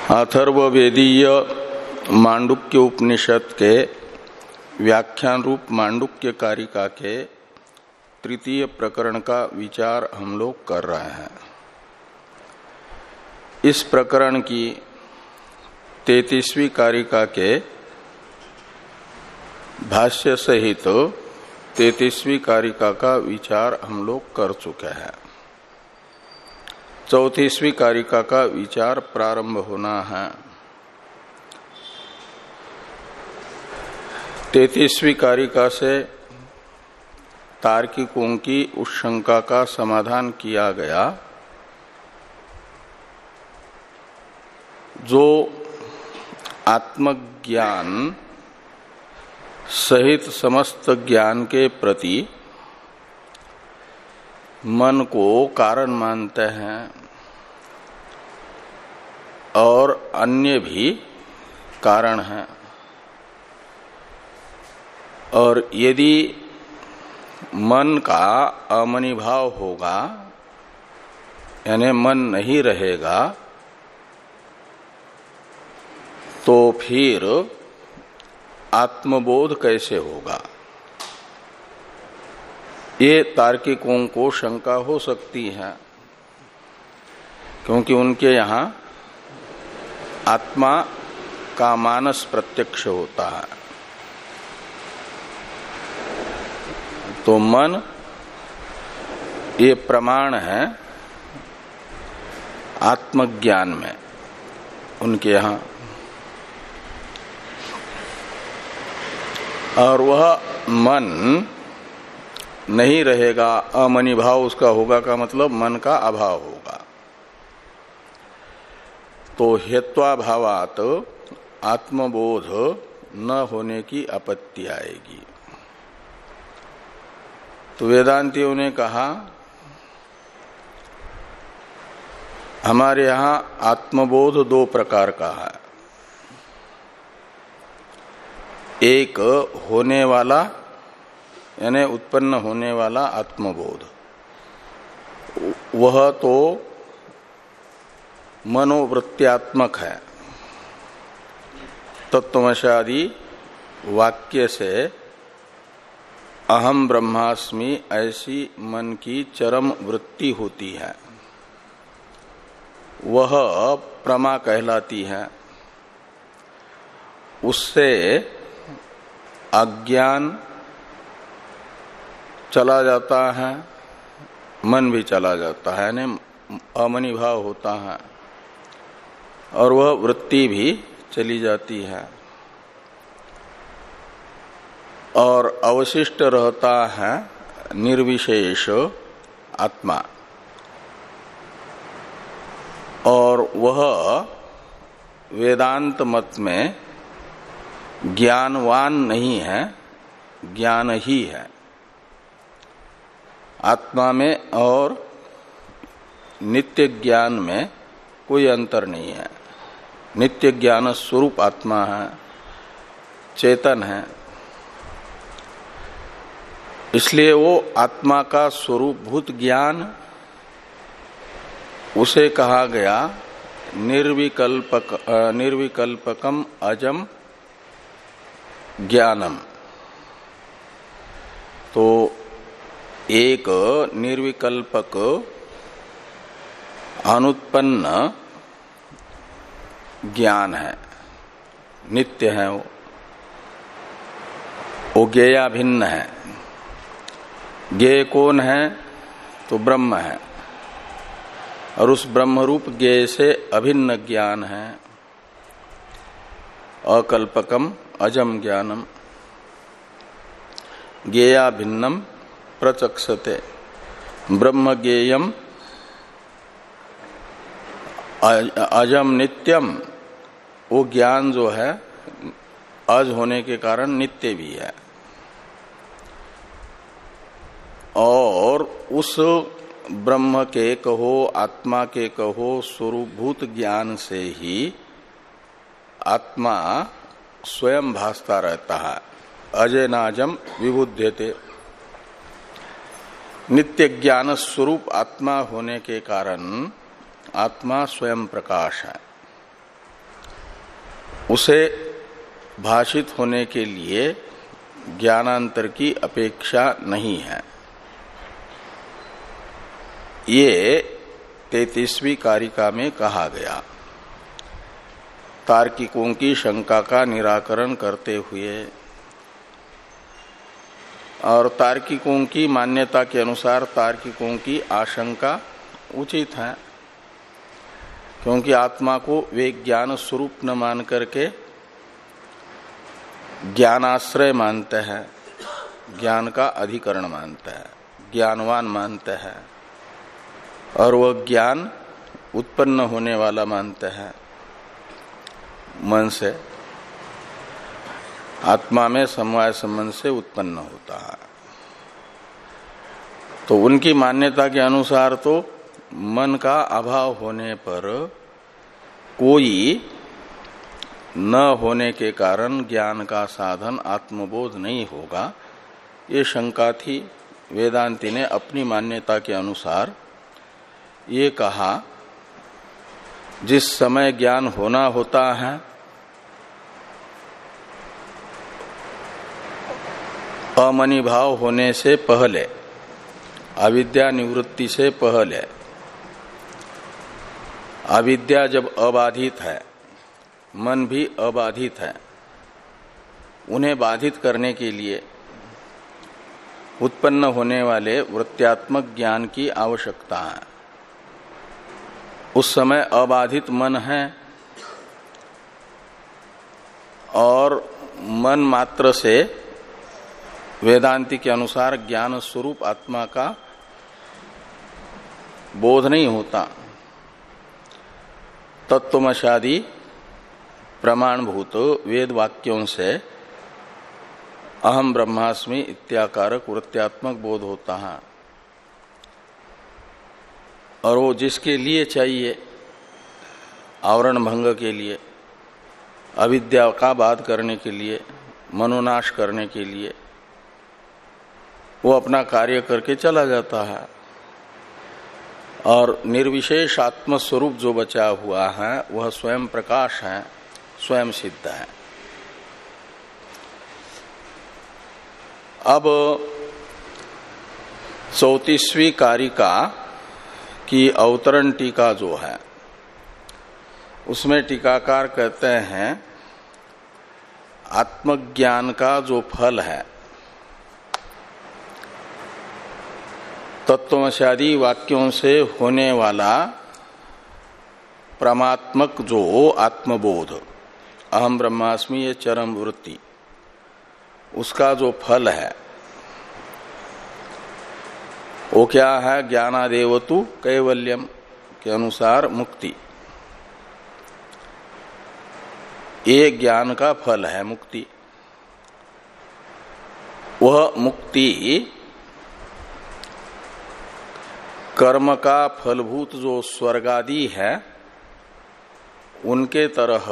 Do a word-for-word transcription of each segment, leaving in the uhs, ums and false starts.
अथर्ववेदीय मांडुक्य उपनिषद के व्याख्यान रूप मांडुक्य कारिका के तृतीय प्रकरण का विचार हम लोग कर रहे हैं। इस प्रकरण की तैंतीसवीं कारिका के भाष्य सहित तो तैंतीसवीं कारिका का विचार हम लोग कर चुके हैं। चौतीसवीं कारिका का विचार प्रारंभ होना है। तैंतीसवीं कारिका से तार्किकों की उस शंका का समाधान किया गया जो आत्मज्ञान सहित समस्त ज्ञान के प्रति मन को कारण मानते हैं और अन्य भी कारण हैं, और यदि मन का अमनिभाव होगा यानी मन नहीं रहेगा तो फिर आत्मबोध कैसे होगा, ये तार्किकों को शंका हो सकती है। क्योंकि उनके यहाँ आत्मा का मानस प्रत्यक्ष होता है, तो मन ये प्रमाण है आत्मज्ञान में उनके यहाँ, और वह मन नहीं रहेगा, अमनिभाव उसका होगा का मतलब मन का अभाव होगा। तो हेत्वाभावात आत्मबोध न होने की आपत्ति आएगी। तो वेदांतियों ने कहा हमारे यहाँ आत्मबोध दो प्रकार का है। एक होने वाला यानी उत्पन्न होने वाला आत्मबोध, वह तो मनोवृत्त्यात्मक है। तत्वमशादि वाक्य से अहम ब्रह्मास्मि ऐसी मन की चरम वृत्ति होती है, वह प्रमा कहलाती है। उससे अज्ञान चला जाता है, मन भी चला जाता है, यानी अमनिभाव होता है, और वह वृत्ति भी चली जाती है, और अवशिष्ट रहता है निर्विशेष आत्मा, और वह वेदांत मत में ज्ञानवान नहीं है, ज्ञान ही है। आत्मा में और नित्य ज्ञान में कोई अंतर नहीं है। नित्य ज्ञान स्वरूप आत्मा है, चेतन है, इसलिए वो आत्मा का स्वरूपभूत ज्ञान उसे कहा गया निर्विकल्पक निर्विकल्पकम अजम ज्ञानम। तो एक निर्विकल्पक अनुत्पन्न ज्ञान है, नित्य है, वो वो ज्ञेया भिन्न है। ज्ञेय कौन है? तो ब्रह्म है, और उस ब्रह्म रूप ज्ञेय से अभिन्न ज्ञान है, अकल्पकम अजम ज्ञानम। ज्ञेया भिन्नम प्रचक्षते ब्रह्म ज्ञेयम अजम नित्यम। वो ज्ञान जो है अज होने के कारण नित्य भी है, और उस ब्रह्म के कहो आत्मा के कहो स्वरूपभूत ज्ञान से ही आत्मा स्वयं भासता रहता है। अजय नाजम विबुध्यते। नित्य ज्ञान स्वरूप आत्मा होने के कारण आत्मा स्वयं प्रकाश है। उसे भाषित होने के लिए ज्ञानांतर की अपेक्षा नहीं है। ये तैंतीसवीं कारिका में कहा गया। तार्किकों की शंका का निराकरण करते हुए और तार्किकों की मान्यता के अनुसार तार्किकों की आशंका उचित है, क्योंकि आत्मा को वे ज्ञान स्वरूप न मान करके ज्ञानाश्रय मानते हैं, ज्ञान का अधिकरण मानते हैं, ज्ञानवान मानते हैं, और वह ज्ञान उत्पन्न होने वाला मानते हैं मन से, आत्मा में समवाय संबंध से उत्पन्न होता है। तो उनकी मान्यता के अनुसार तो मन का अभाव होने पर कोई न होने के कारण ज्ञान का साधन आत्मबोध नहीं होगा, ये शंका थी। वेदांती ने अपनी मान्यता के अनुसार ये कहा, जिस समय ज्ञान होना होता है अमनि भाव होने से पहले, अविद्या निवृत्ति से पहले, अविद्या जब अबाधित है, मन भी अबाधित है, उन्हें बाधित करने के लिए उत्पन्न होने वाले वृत्त्यात्मक ज्ञान की आवश्यकता है। उस समय अबाधित मन है और मन मात्र से वेदांति के अनुसार ज्ञान स्वरूप आत्मा का बोध नहीं होता। तत्वमशादी प्रमाणभूत वेद वाक्यों से अहम ब्रह्मास्मि इत्याकारक वृत्त्यात्मक बोध होता है, और वो जिसके लिए चाहिए, आवरण भंग के लिए, अविद्या का बाध करने के लिए, मनोनाश करने के लिए, वो अपना कार्य करके चला जाता है, और निर्विशेष आत्मस्वरूप जो बचा हुआ है वह स्वयं प्रकाश है, स्वयं सिद्ध है। अब चौतीसवीं कारिका की अवतरण टीका जो है, उसमें टीकाकार कहते हैं आत्मज्ञान का जो फल है, तत्वमशादी वाक्यों से होने वाला परमात्मक जो आत्मबोध, अहम ब्रह्मास्मि ये चरम वृत्ति, उसका जो फल है वो क्या है? ज्ञानादेवतु कैवल्यम के अनुसार मुक्ति। ये ज्ञान का फल है मुक्ति। वह मुक्ति कर्म का फलभूत जो स्वर्गादि है उनके तरह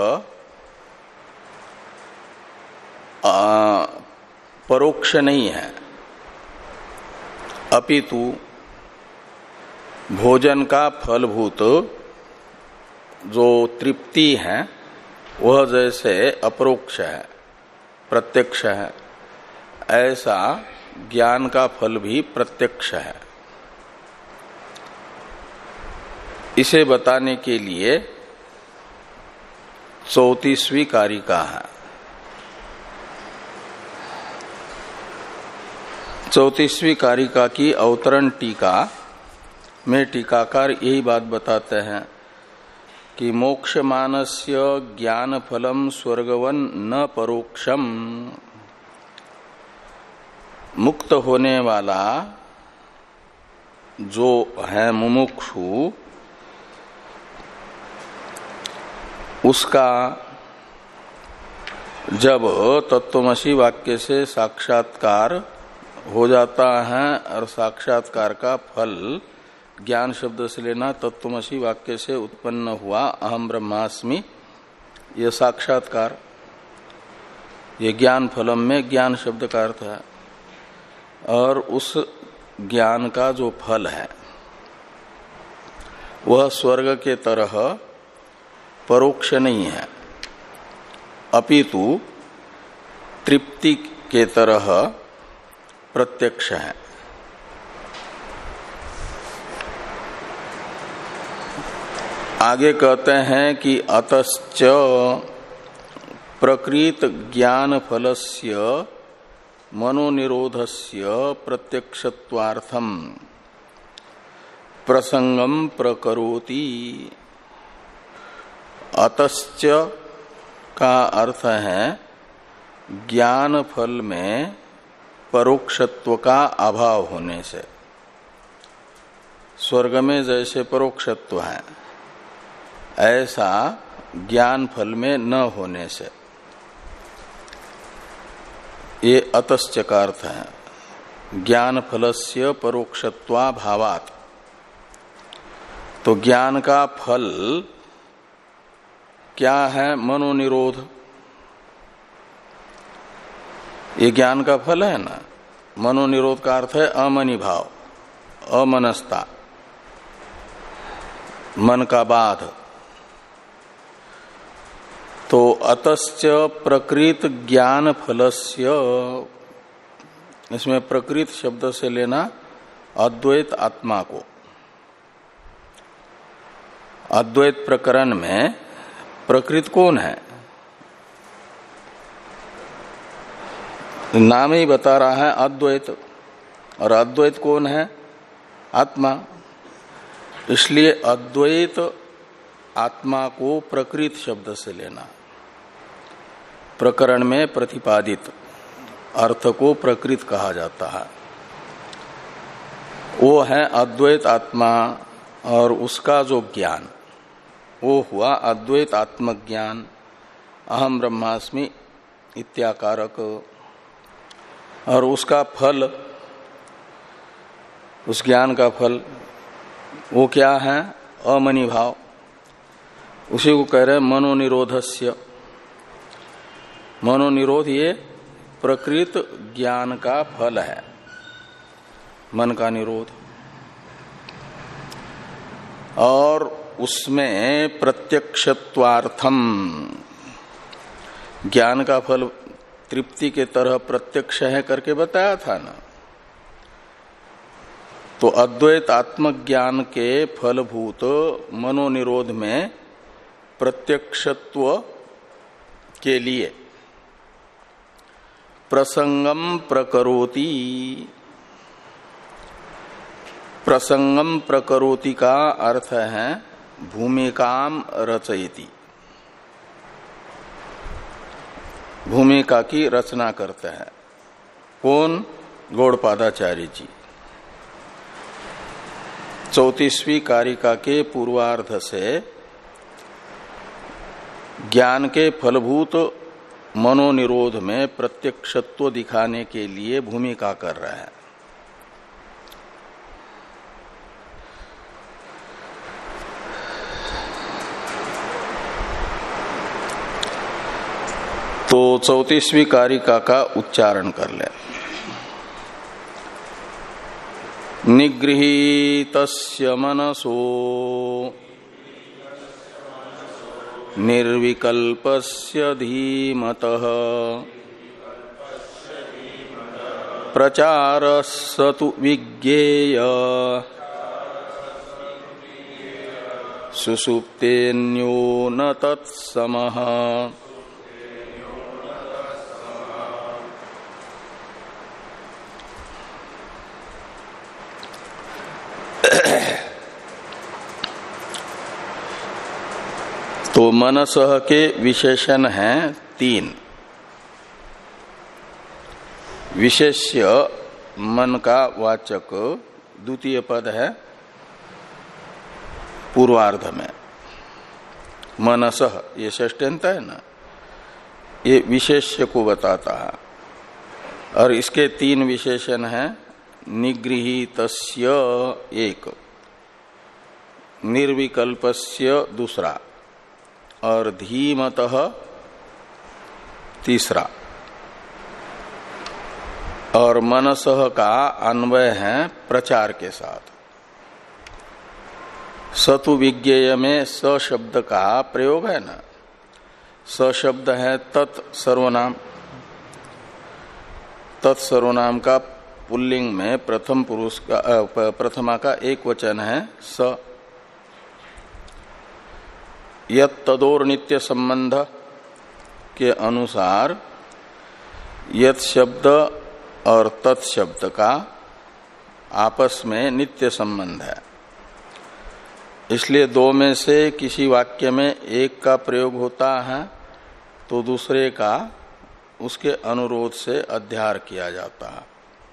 परोक्ष नहीं है, अपितु भोजन का फलभूत जो तृप्ति है वह जैसे अपरोक्ष है, प्रत्यक्ष है, ऐसा ज्ञान का फल भी प्रत्यक्ष है। इसे बताने के लिए चौतीसवीं कारिका है। चौतीसवीं कारिका की अवतरण टीका में टीकाकार यही बात बताते हैं कि मोक्ष मानस्य ज्ञान फलम स्वर्गवन न परोक्षम, मुक्त होने वाला जो है मुमुक्षु, उसका जब तत्वमसी वाक्य से साक्षात्कार हो जाता है और साक्षात्कार का फल ज्ञान शब्द से लेना, तत्वमसी वाक्य से उत्पन्न हुआ अहम ब्रह्मास्मि, यह साक्षात्कार, ये ज्ञान फलम में ज्ञान शब्द का अर्थ है। और उस ज्ञान का जो फल है वह स्वर्ग के तरह परोक्ष नहीं है, अपितु तृप्ति के तरह प्रत्यक्ष है। आगे कहते हैं कि अतश्च प्रकृत ज्ञान फलस्य मनोनिरोधस्य प्रत्यक्षत्वार्थम प्रसंगम प्रकरोति। अतश्च का अर्थ है ज्ञान फल में परोक्षत्व का अभाव होने से। स्वर्ग में जैसे परोक्षत्व है ऐसा ज्ञान फल में न होने से, ये अतश्च का अर्थ है। ज्ञान फलस्य परोक्षत्वा भावात, तो ज्ञान का फल क्या है? मनोनिरोध। ये ज्ञान का फल है ना। मनोनिरोध का अर्थ है अमनि भाव, अमनस्ता, मन का बाध। तो अतश्च प्रकृत ज्ञान फलस्य, इसमें प्रकृत शब्द से लेना अद्वैत आत्मा को। अद्वैत प्रकरण में प्रकृत कौन है? नाम ही बता रहा है अद्वैत, और अद्वैत कौन है? आत्मा। इसलिए अद्वैत आत्मा को प्रकृत शब्द से लेना। प्रकरण में प्रतिपादित अर्थ को प्रकृत कहा जाता है। वो है अद्वैत आत्मा, और उसका जो ज्ञान वो हुआ अद्वैत आत्मज्ञान, अहम ब्रह्मास्मि इत्याकारक। और उसका फल, उस ज्ञान का फल वो क्या है? अमनि भाव। उसी को कह रहे हैं मनोनिरोधस्य। मनोनिरोध ये प्रकृत ज्ञान का फल है, मन का निरोध। और उसमें प्रत्यक्षत्वार्थम, ज्ञान का फल तृप्ति के तरह प्रत्यक्ष है करके बताया था ना। तो अद्वैत आत्मज्ञान के फलभूत मनोनिरोध में प्रत्यक्षत्व के लिए प्रसंगम प्रकरोति। प्रसंगम प्रकरोति का अर्थ है भूमिकाम रचयति, भूमिका की रचना करते हैं। कौन? गौड़पादाचार्य जी। चौतीसवीं कारिका के पूर्वार्ध से ज्ञान के फलभूत मनोनिरोध में प्रत्यक्षत्व दिखाने के लिए भूमिका कर रहे हैं। तो चौतीसवीं कारिका का उच्चारण कर ले। निगृहीतस्य मनसो निर्विकल्पस्य धीमतः प्रचारस्सतु विज्ञेय सुषुप्तेन्यो न तत्समः। तो मनसः के विशेषण हैं तीन। विशेष्य मन का वाचक द्वितीय पद है पूर्वार्ध में। मनसः ये षष्ठ्यंत है ना, ये विशेष्य को बताता है। और इसके तीन विशेषण हैं। निगृहीतस्य एक, निर्विकल्पस्य दूसरा, और धीमतः तीसरा। और मनसः का अन्वय है प्रचार के साथ। सतु विज्ञेय में स शब्द का प्रयोग है ना, स शब्द है तत् सर्वनाम। तत् सर्वनाम का पुल्लिंग में प्रथम पुरुष का प्रथमा का एक वचन है स। यत् तदोर नित्य संबंध के अनुसार यत् शब्द और तत् शब्द का आपस में नित्य संबंध है, इसलिए दो में से किसी वाक्य में एक का प्रयोग होता है तो दूसरे का उसके अनुरोध से अध्यार किया जाता है।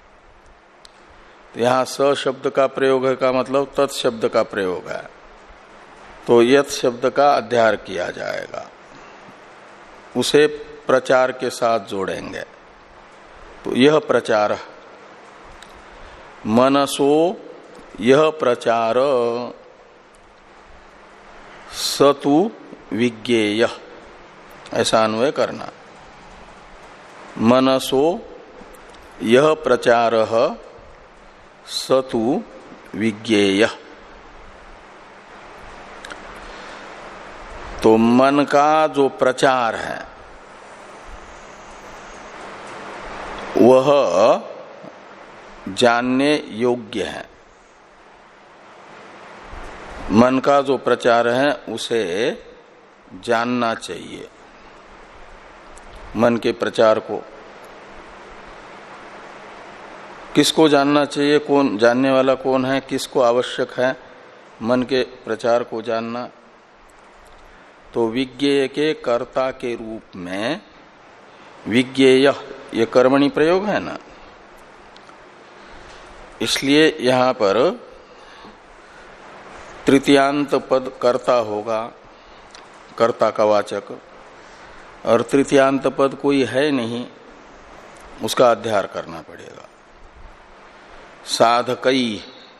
तो यहां स शब्द का प्रयोग है का मतलब तत् शब्द का प्रयोग है, तो यत् शब्द का अध्यार किया जाएगा, उसे प्रचार के साथ जोड़ेंगे। तो यह प्रचार मनसो यह प्रचार सतु विज्ञेय, ऐसा अन्वय करना। मनसो यह प्रचार सतु विज्ञेय। तो मन का जो प्रचार है वह जानने योग्य है। मन का जो प्रचार है उसे जानना चाहिए। मन के प्रचार को किसको जानना चाहिए, कौन जानने वाला कौन है, किसको आवश्यक है मन के प्रचार को जानना? तो विज्ञेय के कर्ता के रूप में विज्ञेय ये कर्मणि प्रयोग है ना, इसलिए यहां पर तृतीयांत पद कर्ता होगा, कर्ता का वाचक, और तृतीयांत पद कोई है नहीं, उसका अध्यार करना पड़ेगा। साधकई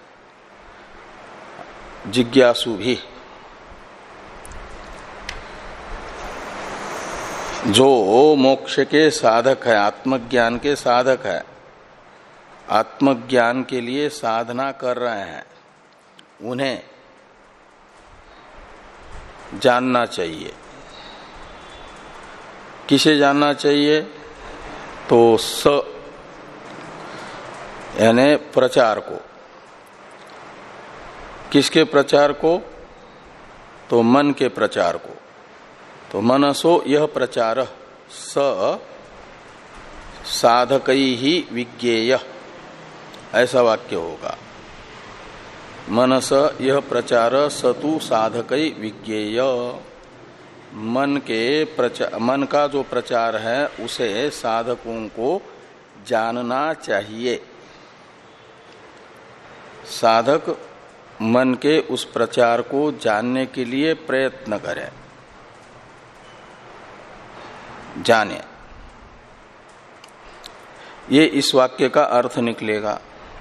जिज्ञासु भी, जो मोक्ष के साधक है, आत्मज्ञान के साधक है, आत्मज्ञान के लिए साधना कर रहे हैं, उन्हें जानना चाहिए। किसे जानना चाहिए? तो स यानी प्रचार को। किसके प्रचार को? तो मन के प्रचार को। तो मनसो यह प्रचार स साधकई ही विज्ञेय, ऐसा वाक्य होगा। मनस यह प्रचार सतु साधकई विज्ञेय। मन के प्रचार, मन का जो प्रचार है उसे साधकों को जानना चाहिए। साधक मन के उस प्रचार को जानने के लिए प्रयत्न करें, जाने, ये इस वाक्य का अर्थ निकलेगा।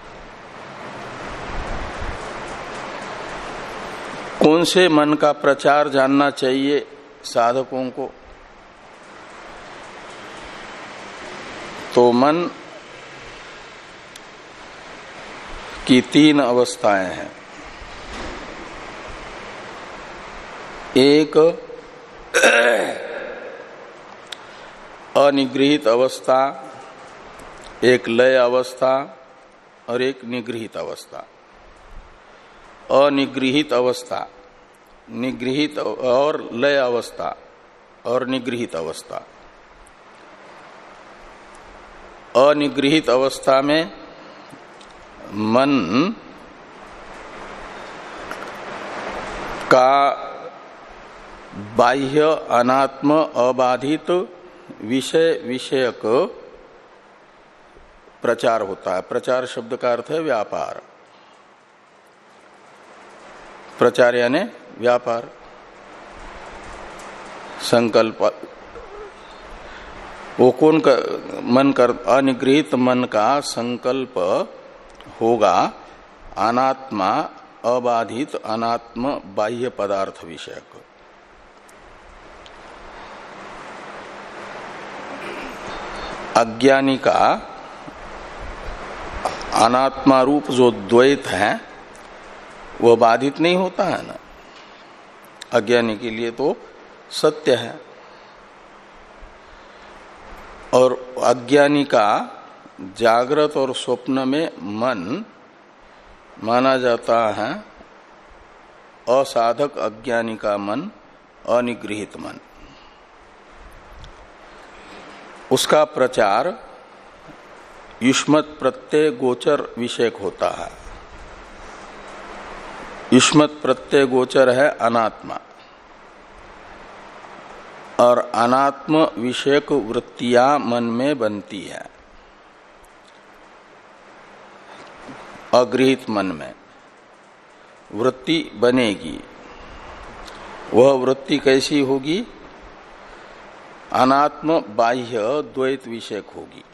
कौन से मन का प्रचार जानना चाहिए साधकों को? तो मन की तीन अवस्थाएं हैं। एक अनिगृहित अवस्था, एक लय अवस्था और एक निगृहित अवस्था। अनिगृहित अवस्था, निगृहित और लय अवस्था और निगृहित अवस्था। अनिगृहित अवस्था में मन का बाह्य अनात्म अबाधित विषय विषयक प्रचार होता है। प्रचार शब्द का अर्थ है व्यापार। प्रचार यानी व्यापार, संकल्प। वो कौन का मन कर, अनिगृहित मन का संकल्प होगा अनात्मा अबाधित अनात्म बाह्य पदार्थ विषयक। अज्ञानी का अनात्मा रूप जो द्वैत है वह बाधित नहीं होता है ना। अज्ञानी के लिए तो सत्य है, और अज्ञानी का जागृत और स्वप्न में मन माना जाता है असाधक अज्ञानी का मन, अनिगृहित मन। उसका प्रचार युष्मत् प्रत्यय गोचर विषयक होता है। युष्मत् प्रत्यय गोचर है अनात्मा, और अनात्म विषयक वृत्तियां मन में बनती है अगृहित मन में वृत्ति बनेगी। वह वृत्ति कैसी होगी? अनात्म बाह्य द्वैत विषयक होगी।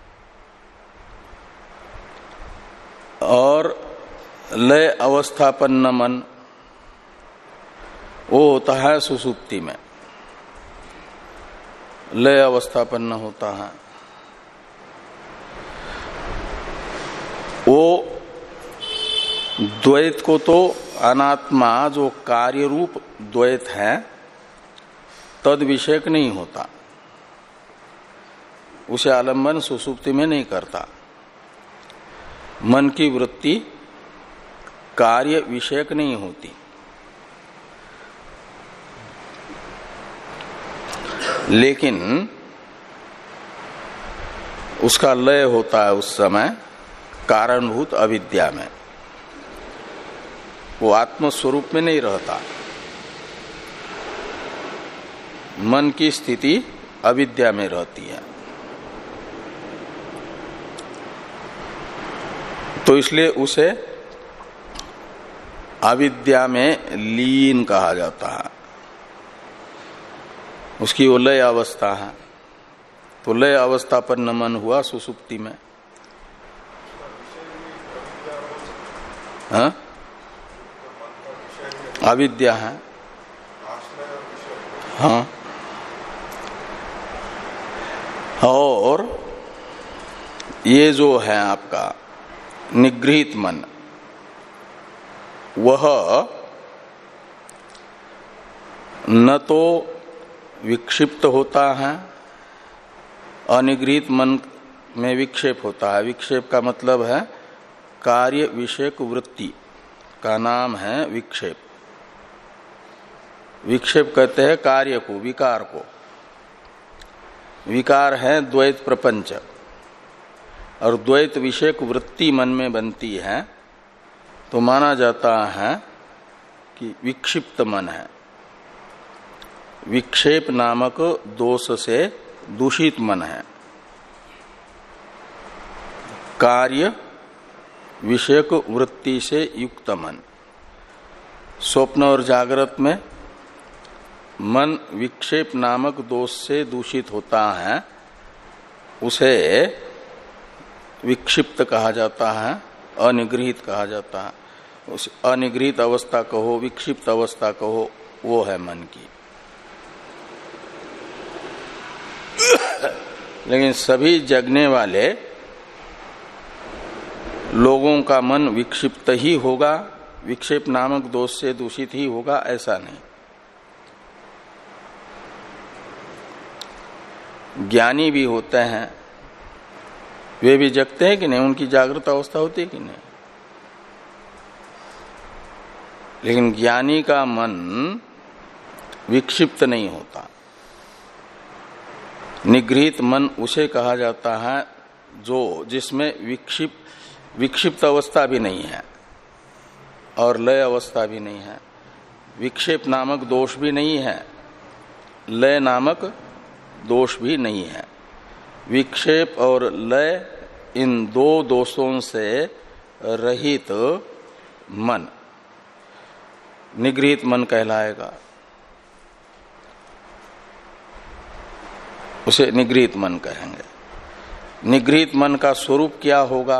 और लय अवस्थापन्न मन वो होता है सुसुप्ति में, लय अवस्थापन्न होता है। वो द्वैत को तो अनात्मा जो कार्य रूप द्वैत है तद विषयक नहीं होता, उसे आलंबन सुसुप्ति में नहीं करता। मन की वृत्ति कार्य विषयक नहीं होती, लेकिन उसका लय होता है उस समय कारणभूत अविद्या में। वो आत्म स्वरूप में नहीं रहता। मन की स्थिति अविद्या में रहती है। तो इसलिए उसे अविद्या में लीन कहा जाता है। उसकी वो लय अवस्था है। तो लय अवस्थापन्न मन हुआ सुसुप्ति में। हाँ? अविद्या है। हाँ। और ये जो है आपका निगृहित मन, वह न तो विक्षिप्त होता है, अनिगृहित मन में विक्षेप होता है। विक्षेप का मतलब है कार्य विषयक वृत्ति का नाम है विक्षेप। विक्षेप कहते हैं कार्य को, विकार को। विकार है द्वैत प्रपंच, और द्वैत विषयक वृत्ति मन में बनती है तो माना जाता है कि विक्षिप्त मन है। विक्षेप नामक दोष से दूषित मन है। कार्य विषयक वृत्ति से युक्त मन। स्वप्न और जागृत में मन विक्षेप नामक दोष से दूषित होता है, उसे विक्षिप्त कहा जाता है, अनिगृहित कहा जाता है। उस अनिगृहित अवस्था कहो, विक्षिप्त अवस्था कहो, वो है मन की। लेकिन सभी जगने वाले लोगों का मन विक्षिप्त ही होगा, विक्षेप नामक दोष से दूषित ही होगा, ऐसा नहीं। ज्ञानी भी होते हैं, वे भी जगते हैं कि नहीं, उनकी जागृत अवस्था होती है कि नहीं। लेकिन ज्ञानी का मन विक्षिप्त नहीं होता। निगृहित मन उसे कहा जाता है जो जिसमें विक्षिप्त विक्षिप्त अवस्था भी नहीं है और लय अवस्था भी नहीं है। विक्षेप नामक दोष भी नहीं है, लय नामक दोष भी नहीं है। विक्षेप और लय इन दो दोषों से रहित मन निगृहित मन कहलाएगा। उसे निगृहित मन कहेंगे। निगृहित मन का स्वरूप क्या होगा?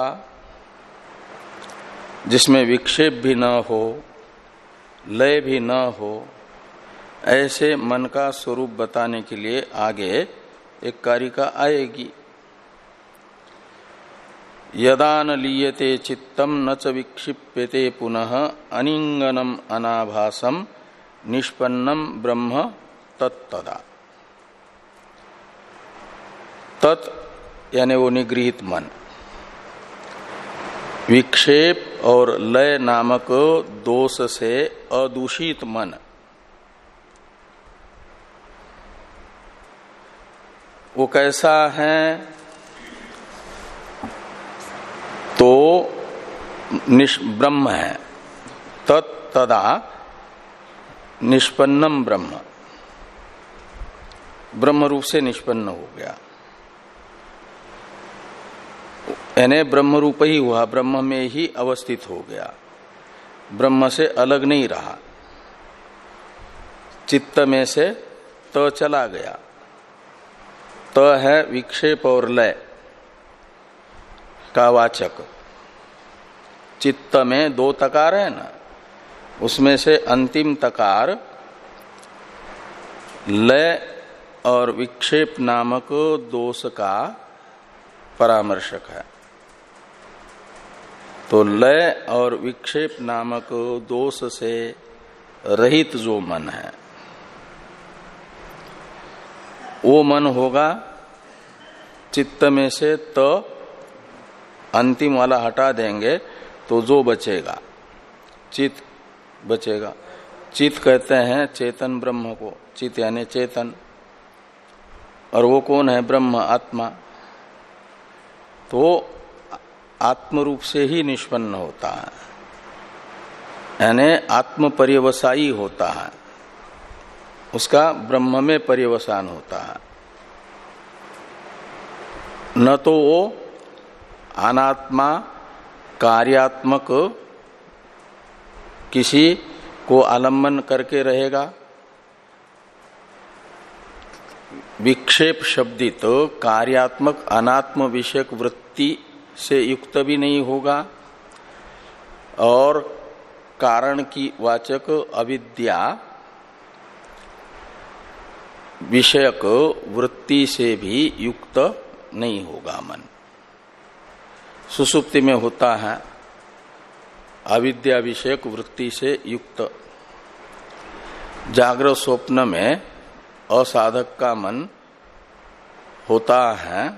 जिसमें विक्षेप भी न हो, लय भी न हो, ऐसे मन का स्वरूप बताने के लिए आगे एक कारिका आएगी। यदा न लीयते चित्तम न च विक्षिप्यते पुनः अनिंगनम अनाभासम निष्पन्नम ब्रह्म तत्तदा। तत् यानी वो निगृहित मन, विक्षेप और लय नामक दोष से अदूषित मन, वो कैसा है? तो निष ब्रह्म है, तत् तदा निष्पन्नम ब्रह्म, ब्रह्म रूप से निष्पन्न हो गया, यानी ब्रह्म रूप ही हुआ, ब्रह्म में ही अवस्थित हो गया, ब्रह्म से अलग नहीं रहा। चित्त में से त चला गया, त है विक्षेप और लय का वाचक। चित्त में दो तकार है ना, उसमें से अंतिम तकार लय और विक्षेप नामक दोष का परामर्शक है। तो लय और विक्षेप नामक दोष से रहित जो मन है वो मन होगा। चित्त में से तो अंतिम वाला हटा देंगे तो जो बचेगा चित्त बचेगा। चित्त कहते हैं चेतन ब्रह्म को, चित्त यानी चेतन, और वो कौन है? ब्रह्म, आत्मा। तो आत्म रूप से ही निष्पन्न होता है, यानी आत्म पर्यवसायी होता है, उसका ब्रह्म में पर्यवसान होता है। न तो वो अनात्मा कार्यात्मक किसी को आलम्बन करके रहेगा, विक्षेप शब्दित तो कार्यात्मक अनात्म विषयक वृत्ति से युक्त भी नहीं होगा, और कारण की वाचक अविद्या विषयक वृत्ति से भी युक्त नहीं होगा मन। सुसुप्ति में होता है अविद्या विषयक वृत्ति से युक्त, जागृत स्वप्न में असाधक का मन होता है,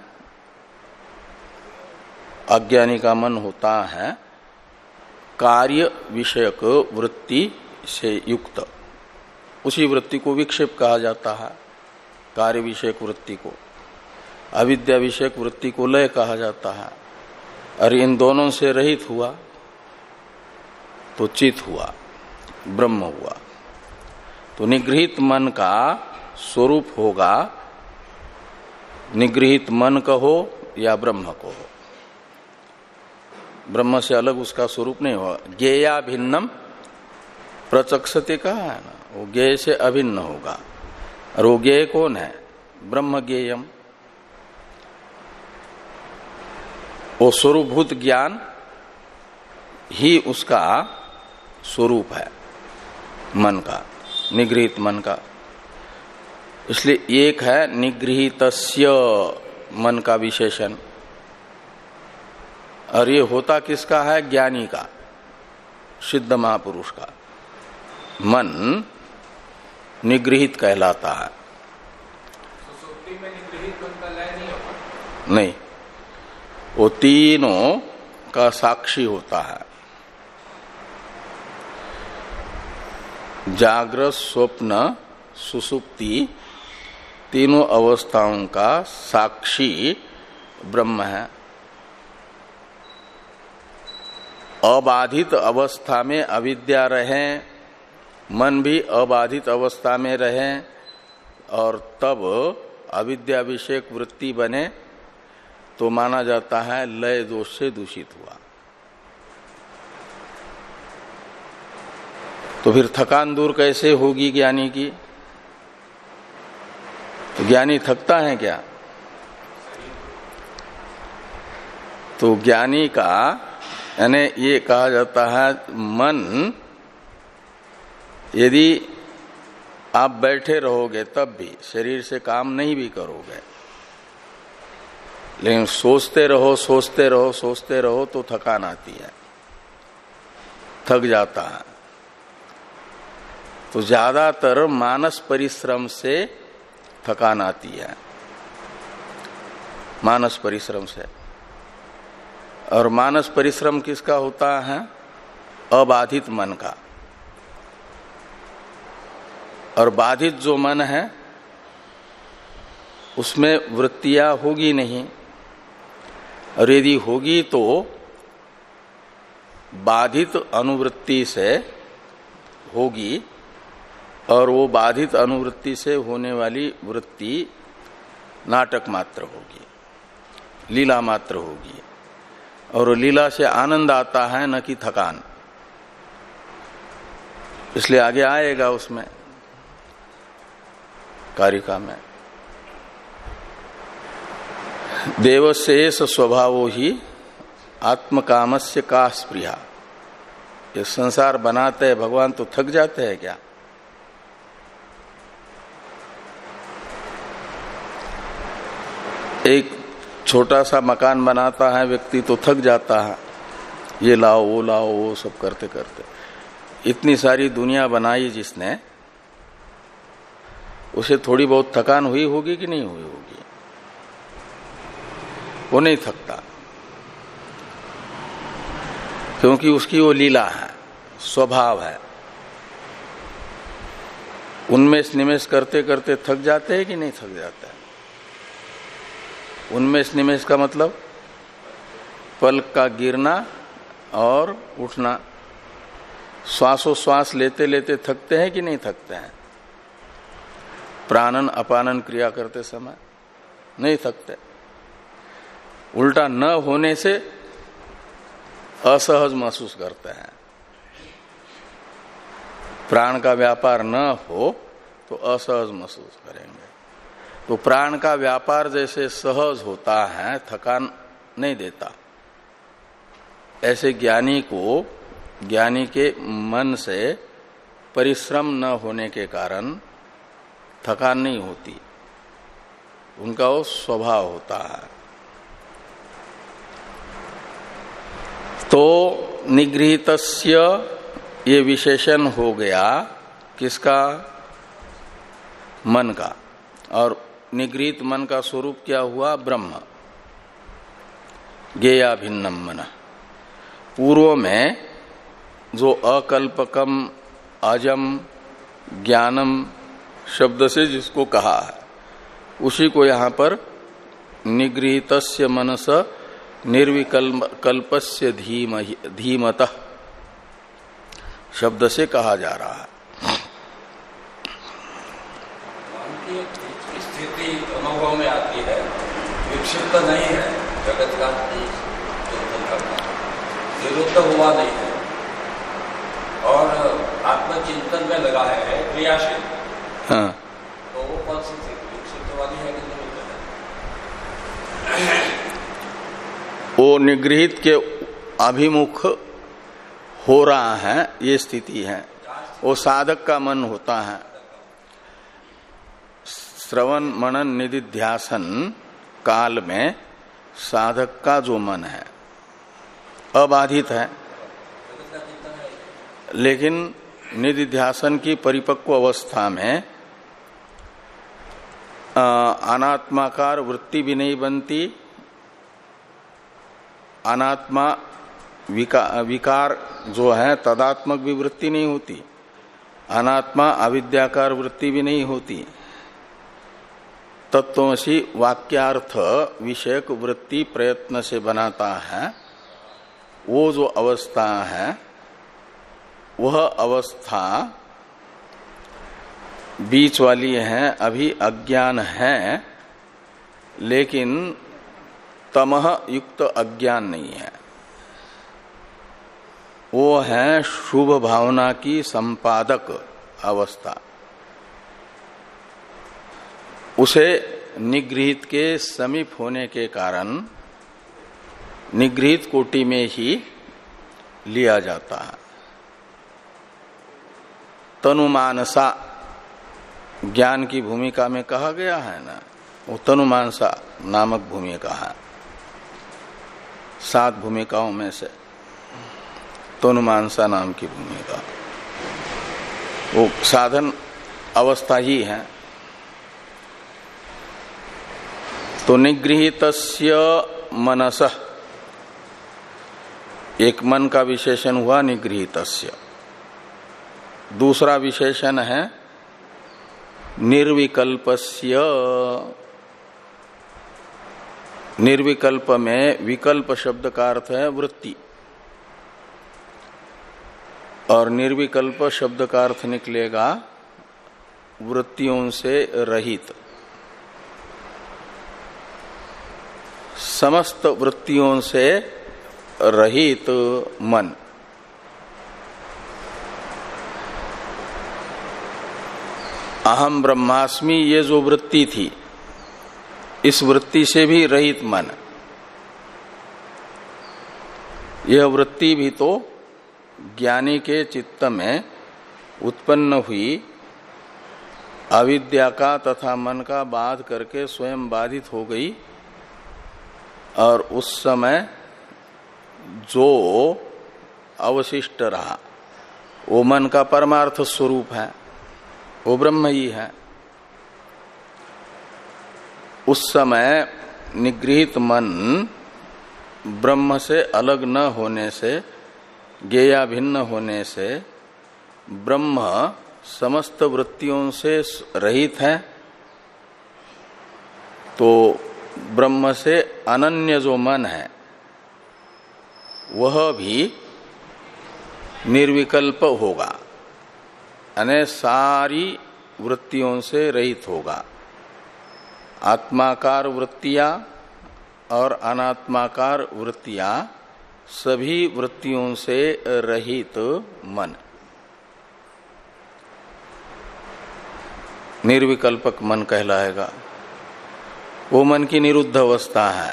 अज्ञानी का मन होता है कार्य विषयक वृत्ति से युक्त। उसी वृत्ति को विक्षेप कहा जाता है, कार्य विषयक वृत्ति को। अविद्या विषयक वृत्ति को लय कहा जाता है। और इन दोनों से रहित हुआ तो चित हुआ, ब्रह्म हुआ। तो निगृहित मन का स्वरूप होगा, निगृहित मन कहो या ब्रह्म कहो, ब्रह्म से अलग उसका स्वरूप नहीं होगा। ज्ञेया भिन्नम प्रचक्षते कहा है ना, वो ज्ञेय से अभिन्न होगा। और वो ज्ञेय कौन है? ब्रह्म ज्ञेयम। वो स्वरूपभूत ज्ञान ही उसका स्वरूप है, मन का, निगृहित मन का। इसलिए एक है निगृहीतस्य मन का विशेषण, और ये होता किसका है? ज्ञानी का, सिद्ध महापुरुष का। मन निगृहित कहलाता है। सुसुप्ति में निगृहित मन का लय नहीं होगा? नहीं, वो तीनों का साक्षी होता है। जागृत स्वप्न सुसुप्ति तीनों अवस्थाओं का साक्षी ब्रह्म है। अबाधित अवस्था में अविद्या रहे, मन भी अबाधित अवस्था में रहे, और तब अविद्या विषयक वृत्ति बने तो माना जाता है लय दोष से दूषित हुआ। तो फिर थकान दूर कैसे होगी ज्ञानी की? तो ज्ञानी थकता है क्या? तो ज्ञानी का यानी ये कहा जाता है, मन यदि आप बैठे रहोगे तब भी, शरीर से काम नहीं भी करोगे, लेकिन सोचते रहो सोचते रहो सोचते रहो तो थकान आती है, थक जाता है। तो ज्यादातर मानस परिश्रम से थकान आती है। मानस परिश्रम से। और मानस परिश्रम किसका होता है? अबाधित मन का। और बाधित जो मन है उसमें वृत्तियां होगी नहीं, और यदि होगी तो बाधित अनुवृत्ति से होगी, और वो बाधित अनुवृत्ति से होने वाली वृत्ति नाटक मात्र होगी, लीला मात्र होगी, और लीला से आनंद आता है न कि थकान। इसलिए आगे आएगा उसमें कारिका में, देवशेष स्वभावो ही आत्मकामस्य का स्पृहा। ये संसार बनाते हैं भगवान तो थक जाते हैं क्या? एक छोटा सा मकान बनाता है व्यक्ति तो थक जाता है, ये लाओ वो लाओ वो सब करते करते। इतनी सारी दुनिया बनाई जिसने, उसे थोड़ी बहुत थकान हुई होगी कि नहीं हुई होगी? वो नहीं थकता, क्योंकि उसकी वो लीला है, स्वभाव है। उन्मेष निमेष करते करते थक जाते हैं कि नहीं थक जाते हैं? उन्मेष निमेष का मतलब पलक का गिरना और उठना। श्वासोश्वास लेते लेते थकते हैं कि नहीं थकते हैं? प्राणन अपानन क्रिया करते समय नहीं थकते। उल्टा न होने से असहज महसूस करते हैं। प्राण का व्यापार न हो तो असहज महसूस करेंगे। तो प्राण का व्यापार जैसे सहज होता है, थकान नहीं देता, ऐसे ज्ञानी को, ज्ञानी के मन से परिश्रम न होने के कारण थकान नहीं होती, उनका वो स्वभाव होता है। तो निगृहीतस्य ये विशेषण हो गया किसका? मन का। और निगृहीत मन का स्वरूप क्या हुआ? ब्रह्म। ज्ञेया भिन्नम मन। पूर्व में जो अकल्पकम अजम ज्ञानम शब्द से जिसको कहा है, उसी को यहां पर निगृहीतस्य मनस निर्विकल्पस्य धीमतः शब्द से कहा जा रहा है। स्थिति अनुभव में आती है, विक्षिप्त नहीं है, जगत का निरुद्ध हुआ नहीं है, और आत्मचिंतन में लगा है, क्रियाशील। हाँ। तो वो कौन सी स्थिति? विक्षिप्त वाली है कि निरुद्ध है? वो निगृहित के अभिमुख हो रहा है, ये स्थिति है। वो साधक का मन होता है। श्रवण मनन निधिध्यासन काल में साधक का जो मन है अबाधित है, लेकिन निधिध्यासन की परिपक्व अवस्था में अनात्माकार वृत्ति भी नहीं बनती, अनात्मा विका, विकार जो है तदात्मक भी वृत्ति नहीं होती, अनात्मा अविद्याकार वृत्ति भी नहीं होती। तत्वमसि वाक्यार्थ विषयक वृत्ति प्रयत्न से बनाता है, वो जो अवस्था है वह अवस्था बीच वाली है। अभी अज्ञान है, लेकिन तमह युक्त अज्ञान नहीं है। वो है शुभ भावना की संपादक अवस्था। उसे निगृहित के समीप होने के कारण निगृहित कोटि में ही लिया जाता है। तनुमानसा ज्ञान की भूमिका में कहा गया है ना, वो तनुमानसा नामक भूमिका है। सात भूमिकाओं में से तनुमानसा नाम की भूमिका, वो साधन अवस्था ही है। तो निगृहीतस्य मनसः, एक मन का विशेषण हुआ निगृहीतस्य। दूसरा विशेषण है निर्विकल्पस्य। निर्विकल्प में विकल्प शब्द का अर्थ है वृत्ति, और निर्विकल्प शब्द का अर्थ निकलेगा वृत्तियों से रहित। समस्त वृत्तियों से रहित मन। अहम ब्रह्मास्मि ये जो वृत्ति थी, इस वृत्ति से भी रहित मन। यह वृत्ति भी तो ज्ञानी के चित्त में उत्पन्न हुई अविद्या का तथा मन का बाध करके स्वयं बाधित हो गई, और उस समय जो अवशिष्ट रहा वो मन का परमार्थ स्वरूप है, वो ब्रह्म ही है। उस समय निगृहीत मन ब्रह्म से अलग न होने से, ज्ञेया भिन्न होने से, ब्रह्म समस्त वृत्तियों से रहित है, तो ब्रह्म से अनन्य जो मन है वह भी निर्विकल्प होगा, यानी सारी वृत्तियों से रहित होगा। आत्माकार वृत्तियां और अनात्माकार वृत्तियां, सभी वृत्तियों से रहित मन निर्विकल्पक मन कहलाएगा। वो मन की निरुद्ध अवस्था है,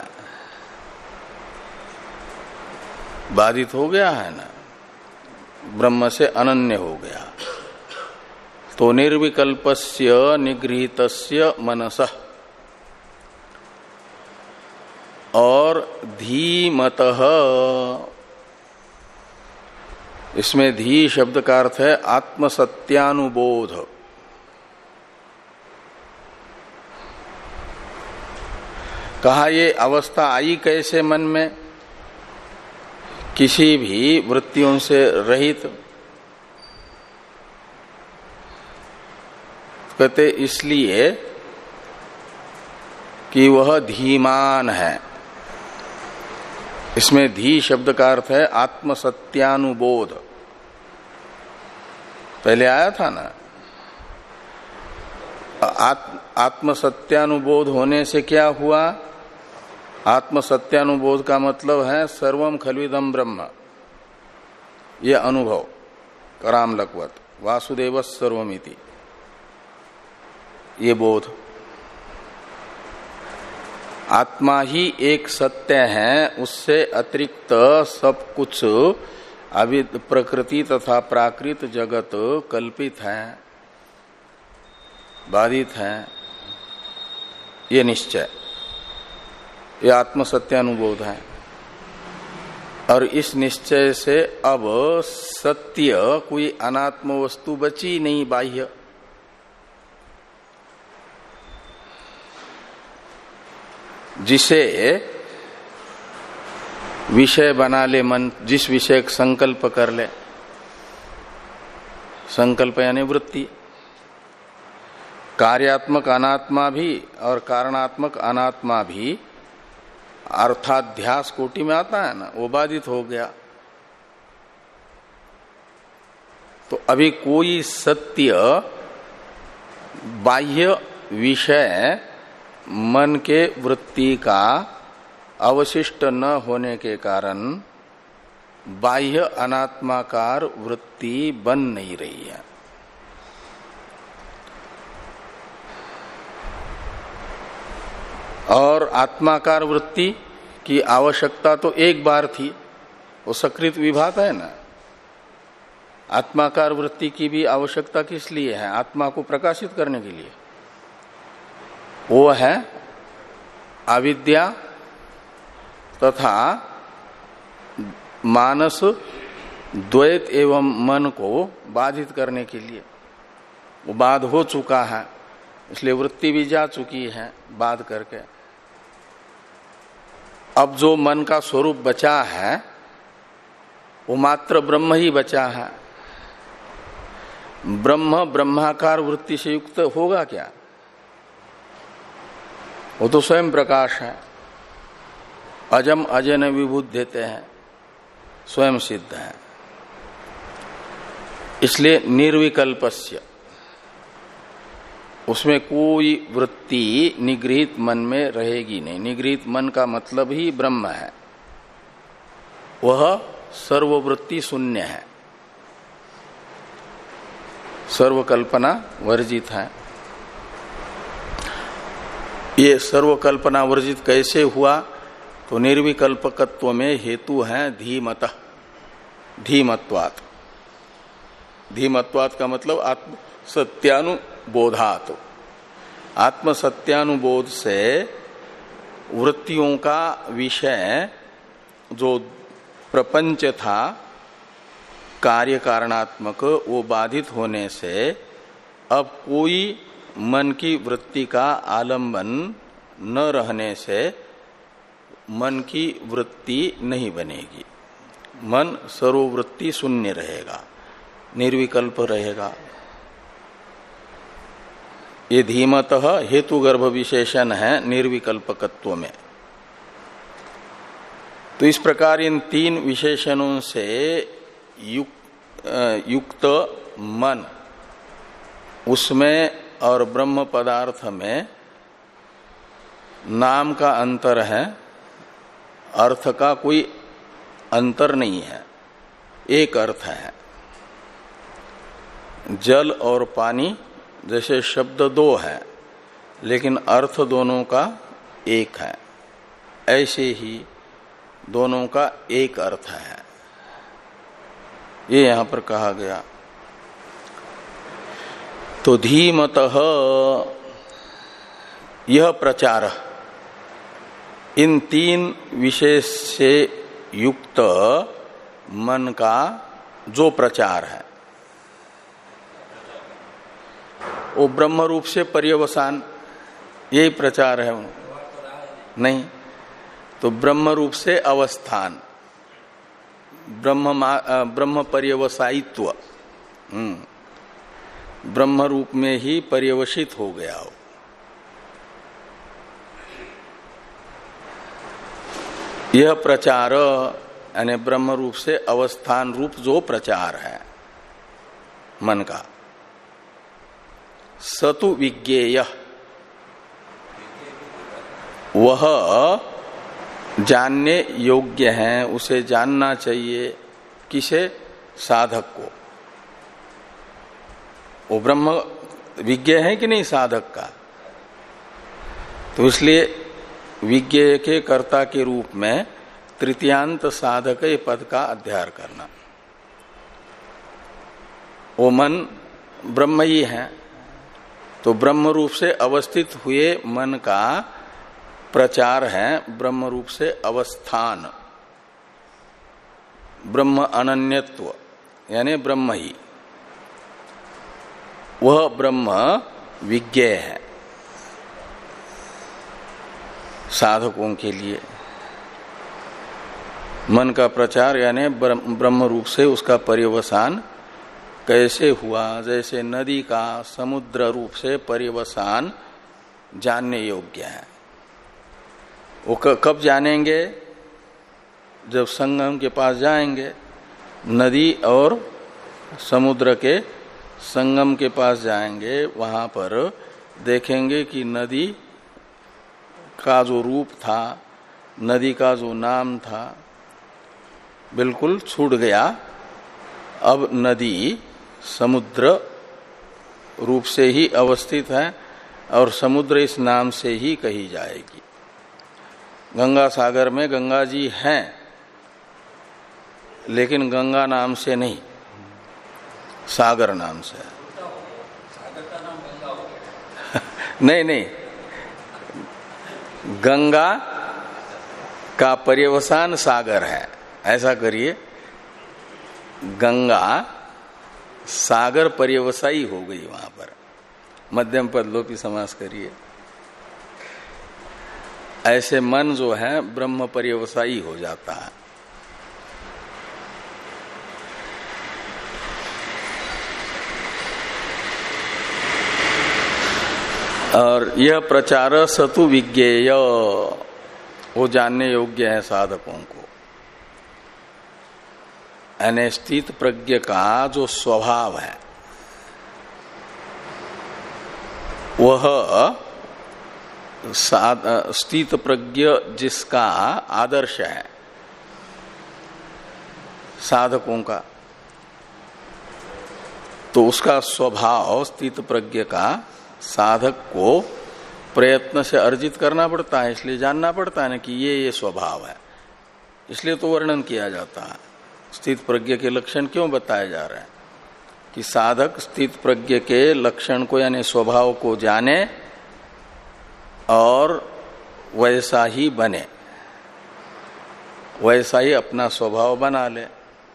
बाधित हो गया है ना, ब्रह्म से अनन्य हो गया। तो निर्विकल्पस्य निगृहीतस्य मनसः, और धीमतः, इसमें धी शब्द का अर्थ है आत्मसत्यानुबोध। कहा ये अवस्था आई कैसे मन में, किसी भी वृत्तियों से रहित। कहते इसलिए कि वह धीमान है। इसमें धी शब्द का अर्थ है आत्मसत्यानुबोध। पहले आया था ना, आत्म आत्मसत्यानुबोध होने से क्या हुआ? आत्मसत्यानुबोध का मतलब है सर्वम खल्विदम ब्रह्म, ये अनुभव करामलकवत वासुदेव सर्वमिति, ये बोध। आत्मा ही एक सत्य है, उससे अतिरिक्त सब कुछ अविद प्रकृति तथा प्राकृत जगत कल्पित है, बाधित है, ये निश्चय, ये आत्मसत्यानुबोध है। और इस निश्चय से अब सत्य कोई अनात्म वस्तु बची नहीं बाह्य। जिसे विषय बना ले मन, जिस विषय का संकल्प कर ले, संकल्प यानी वृत्ति। कार्यात्मक अनात्मा भी और कारणात्मक अनात्मा भी अर्थाध्यास कोटि में आता है ना, वो बाधित हो गया। तो अभी कोई सत्य बाह्य विषय मन के वृत्ति का अवशिष्ट न होने के कारण बाह्य अनात्माकार वृत्ति बन नहीं रही है। और आत्माकार वृत्ति की आवश्यकता तो एक बार थी, वो सकृत विभात है ना। आत्माकार वृत्ति की भी आवश्यकता किस लिए है? आत्मा को प्रकाशित करने के लिए। वो है अविद्या तथा मानस द्वैत एवं मन को बाधित करने के लिए। वो बाध हो चुका है, इसलिए वृत्ति भी जा चुकी है बाध करके। अब जो मन का स्वरूप बचा है वो मात्र ब्रह्म ही बचा है। ब्रह्म ब्रह्माकार वृत्ति से युक्त होगा क्या? वो तो स्वयं प्रकाश है, अजम अजय न विभूत देते हैं, स्वयं सिद्ध है। इसलिए निर्विकल्पस्य, उसमें कोई वृत्ति निगृहित मन में रहेगी नहीं। निगृहित मन का मतलब ही ब्रह्म है, वह सर्ववृत्ति शून्य है, सर्वकल्पना वर्जित है। ये सर्वकल्पना वर्जित कैसे हुआ? तो निर्विकल्पकत्व में हेतु है धीमतः, धीमत्वात्। धीमत्वात् का मतलब आत्म सत्यानुबोधात्। आत्म सत्यानुबोध से वृत्तियों का विषय जो प्रपंच था कार्य कारणात्मक, वो बाधित होने से अब कोई मन की वृत्ति का आलंबन न रहने से मन की वृत्ति नहीं बनेगी। मन सर्ववृत्ति शून्य रहेगा, निर्विकल्प रहेगा। ये धीमतः हेतु गर्भ विशेषण है निर्विकल्पकत्व में। तो इस प्रकार इन तीन विशेषणों से युक्त, युक्त मन, उसमें और ब्रह्म पदार्थ में नाम का अंतर है, अर्थ का कोई अंतर नहीं है, एक अर्थ है। जल और पानी जैसे शब्द दो है लेकिन अर्थ दोनों का एक है, ऐसे ही दोनों का एक अर्थ है, ये यहां पर कहा गया। तो धीमतः यह प्रचार, इन तीन विशेष से युक्त मन का जो प्रचार है वो ब्रह्म रूप से पर्यवसान, यही प्रचार है। नहीं तो ब्रह्म रूप से अवस्थान, ब्रह्म ब्रह्म पर्यवसायित्व, ब्रह्म रूप में ही पर्यवसित हो गया हो। यह प्रचार यानी ब्रह्म रूप से अवस्थान रूप जो प्रचार है मन का, सतु विज्ञेय, वह जानने योग्य है, उसे जानना चाहिए। किसे? साधक को। वो ब्रह्म विज्ञ है कि नहीं साधक का? तो इसलिए विज्ञ के कर्ता के रूप में तृतीयांत साधक पद का अध्ययन करना। वो मन ब्रह्म ही है, तो ब्रह्म रूप से अवस्थित हुए मन का प्रचार है ब्रह्म रूप से अवस्थान, ब्रह्म अनन्यत्व यानी ब्रह्म ही, वह ब्रह्म विज्ञ है साधकों के लिए। मन का प्रचार यानी ब्रह्म रूप से उसका पर्यवसान कैसे हुआ? जैसे नदी का समुद्र रूप से पर्यवसान जानने योग्य है। वो कब जानेंगे? जब संगम के पास जाएंगे, नदी और समुद्र के संगम के पास जाएंगे, वहां पर देखेंगे कि नदी का जो रूप था, नदी का जो नाम था, बिल्कुल छूट गया। अब नदी समुद्र रूप से ही अवस्थित है और समुद्र इस नाम से ही कही जाएगी। गंगा सागर में गंगा जी हैं, लेकिन गंगा नाम से नहीं, सागर नाम से। सागर का नाम गंगा हो गया। नहीं नहीं, गंगा का पर्यवसान सागर है, ऐसा करिए। गंगा सागर पर्यवसायी हो गई वहां पर, मध्यम पद लोपी समास करिए। ऐसे मन जो है ब्रह्म पर्यवसायी हो जाता है। और यह प्रचार सतु विज्ञेय, वो जानने योग्य है साधकों को। अनिश्चित प्रज्ञ का जो स्वभाव है वह स्थित प्रज्ञ जिसका आदर्श है साधकों का, तो उसका स्वभाव स्थित प्रज्ञ का साधक को प्रयत्न से अर्जित करना पड़ता है। इसलिए जानना पड़ता है ना कि ये ये स्वभाव है, इसलिए तो वर्णन किया जाता है। स्थित प्रज्ञ के लक्षण क्यों बताए जा रहे हैं कि साधक स्थित प्रज्ञ के लक्षण को यानी स्वभाव को जाने और वैसा ही बने, वैसा ही अपना स्वभाव बना ले।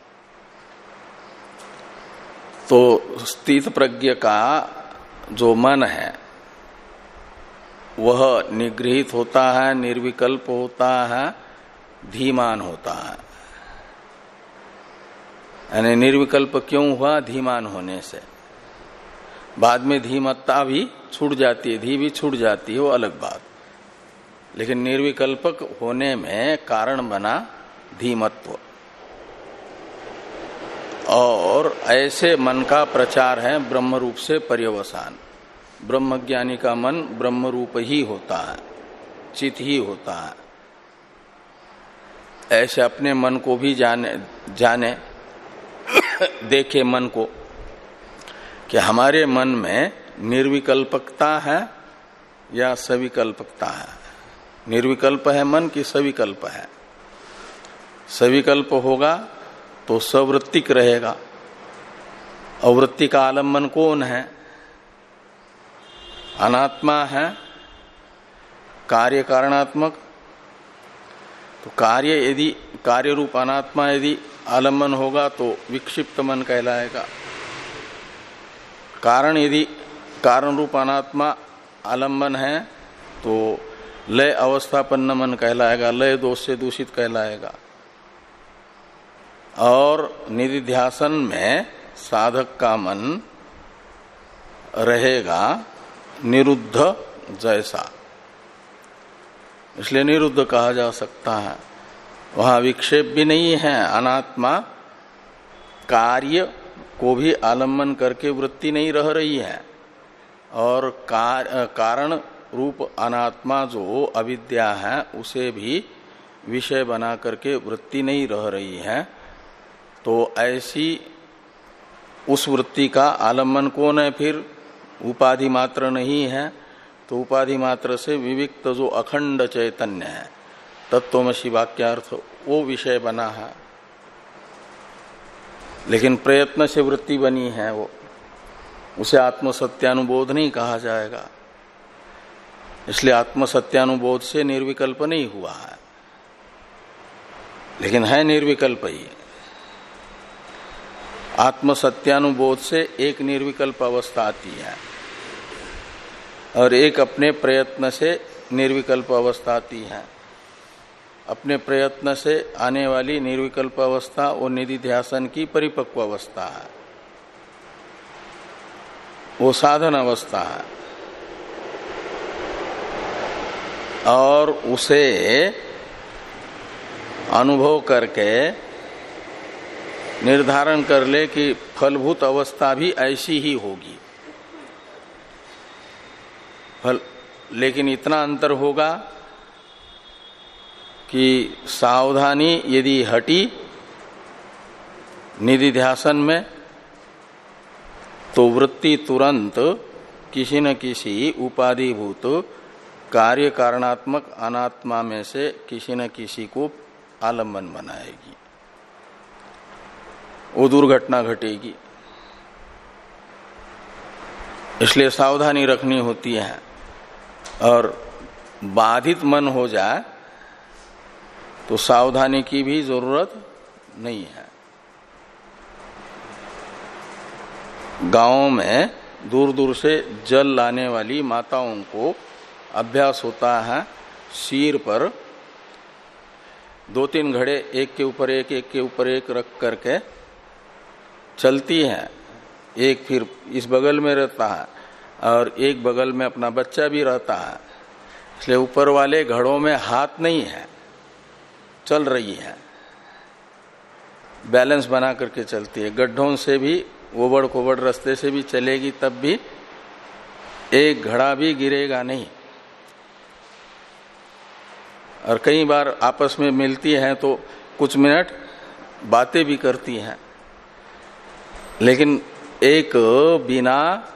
तो स्थित प्रज्ञ का जो मन है वह निगृहित होता है, निर्विकल्प होता है, धीमान होता है। यानी निर्विकल्प क्यों हुआ? धीमान होने से। बाद में धीमत्ता भी छूट जाती है, धी भी छूट जाती है, वो अलग बात। लेकिन निर्विकल्पक होने में कारण बना धीमत्व। और ऐसे मन का प्रचार है ब्रह्म रूप से पर्यवसान। ब्रह्मज्ञानी का मन ब्रह्म रूप ही होता है, चित ही होता है। ऐसे अपने मन को भी जाने जाने देखे मन को कि हमारे मन में निर्विकल्पकता है या सविकल्पकता है। निर्विकल्प है मन की सविकल्प है? सविकल्प होगा तो सवृत्तिक रहेगा। अवृत्ति का आलम्बन कौन है? अनात्मा है, कार्य कारणात्मक। तो कार्य यदि कार्य रूप अनात्मा यदि आलम्बन होगा तो विक्षिप्त मन कहलाएगा। कारण यदि कारण रूप अनात्मा आलम्बन है तो लय अवस्थापन्न मन कहलाएगा, लय दोष से दूषित कहलाएगा। और निधिध्यासन में साधक का मन रहेगा निरुद्ध जैसा, इसलिए निरुद्ध कहा जा सकता है। वहां विक्षेप भी नहीं है। अनात्मा कार्य को भी आलम्बन करके वृत्ति नहीं रह रही है, और कार, कारण रूप अनात्मा जो अविद्या है उसे भी विषय बना करके वृत्ति नहीं रह रही है। तो ऐसी उस वृत्ति का आलम्बन कौन है? फिर उपाधि मात्र नहीं है, तो उपाधि मात्र से विविक्त जो अखंड चैतन्य है, तत्वमसि वाक्यार्थ, वो विषय बना है। लेकिन प्रयत्न से वृत्ति बनी है, वो उसे आत्मसत्यानुबोध नहीं कहा जाएगा। इसलिए आत्मसत्यानुबोध से निर्विकल्प नहीं हुआ है, लेकिन है निर्विकल्प ही। आत्मसत्यानुबोध से एक निर्विकल्प अवस्था आती है और एक अपने प्रयत्न से निर्विकल्प अवस्था आती है। अपने प्रयत्न से आने वाली निर्विकल्प अवस्था वो निधिध्यासन की परिपक्व अवस्था है, वो साधन अवस्था है। और उसे अनुभव करके निर्धारण कर ले कि फलभूत अवस्था भी ऐसी ही होगी। फल लेकिन इतना अंतर होगा कि सावधानी यदि हटी निधिध्यासन में तो वृत्ति तुरंत किसी न किसी उपाधिभूत कार्य कारणात्मक अनात्मा में से किसी न किसी को आलम्बन बनाएगी, वो दुर्घटना घटेगी। इसलिए सावधानी रखनी होती है। और बाधित मन हो जाए तो सावधानी की भी जरूरत नहीं है। गांवों में दूर दूर से जल लाने वाली माताओं को अभ्यास होता है शीर पर दो तीन घड़े एक के ऊपर एक एक के ऊपर एक रख करके चलती हैं, एक फिर इस बगल में रहता है और एक बगल में अपना बच्चा भी रहता है, इसलिए ऊपर वाले घड़ों में हाथ नहीं है, चल रही है, बैलेंस बना करके चलती है। गड्ढों से भी ओबड़ कोबड़ रास्ते से भी चलेगी तब भी एक घड़ा भी गिरेगा नहीं। और कई बार आपस में मिलती हैं तो कुछ मिनट बातें भी करती हैं, लेकिन एक बिना